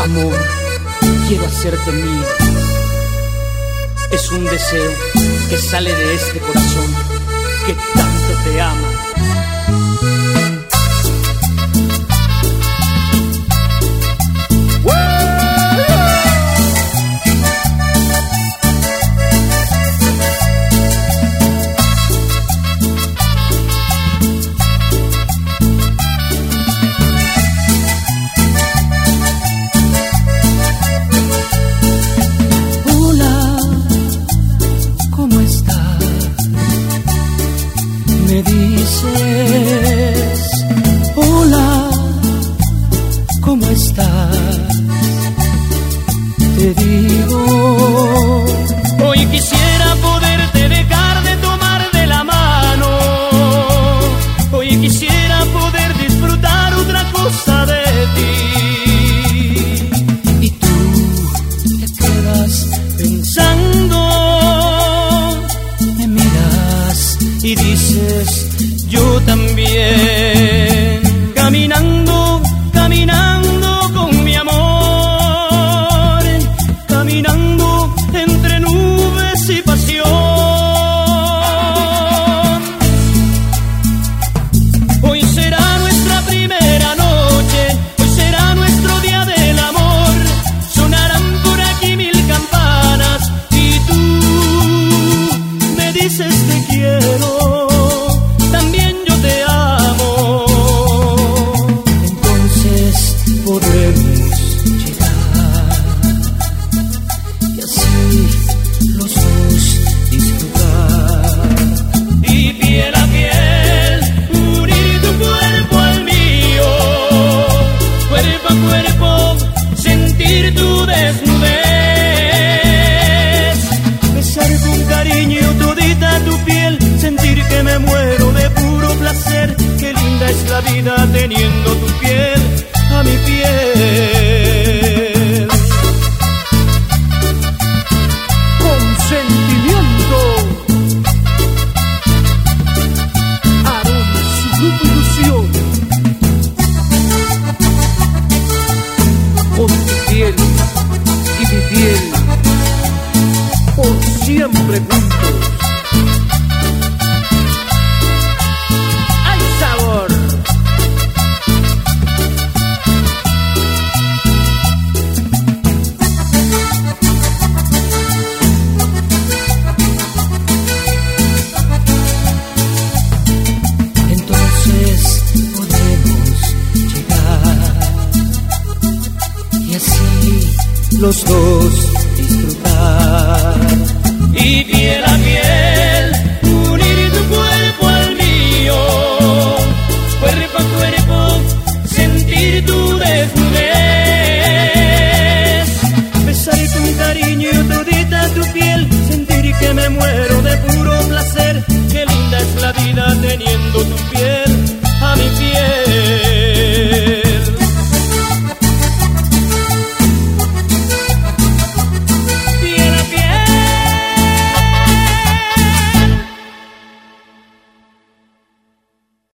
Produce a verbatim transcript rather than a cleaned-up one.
Amor, quiero hacerte mío. Es un deseo que sale de este corazón que tanto te ama. Me dices, hola, ¿cómo estás? Te digo, hoy quisiera poderte dejar de tomar de la mano. Hoy quisiera poder disfrutar otra cosa de ti. Y tú te quedas pensando, me miras y dices, yo también, caminando, caminando con mi amor, caminando entre nubes y pasión. Hoy será nuestra primera noche, hoy será nuestro día del amor. Sonarán por aquí mil campanas y tú me dices te quiero. Podremos llegar y así los dos disfrutar y piel a piel unir tu cuerpo al mío, cuerpo a cuerpo sentir tu desnudez, besar con cariño todita tu piel, sentir que me muero de puro placer. Qué linda es la vida teniendo tu piel a mi piel. Consentimiento. Aroma, su grupo ilusión. Con tu piel y mi piel, por siempre juntos. ¡Ay, sabor! Los dos disfrutar y piel a piel unir tu cuerpo al mío, cuerpo a cuerpo sentir tu desnudez, besar con cariño todita tu piel, sentir que me muero de puro placer. Qué linda es la vida teniendo tu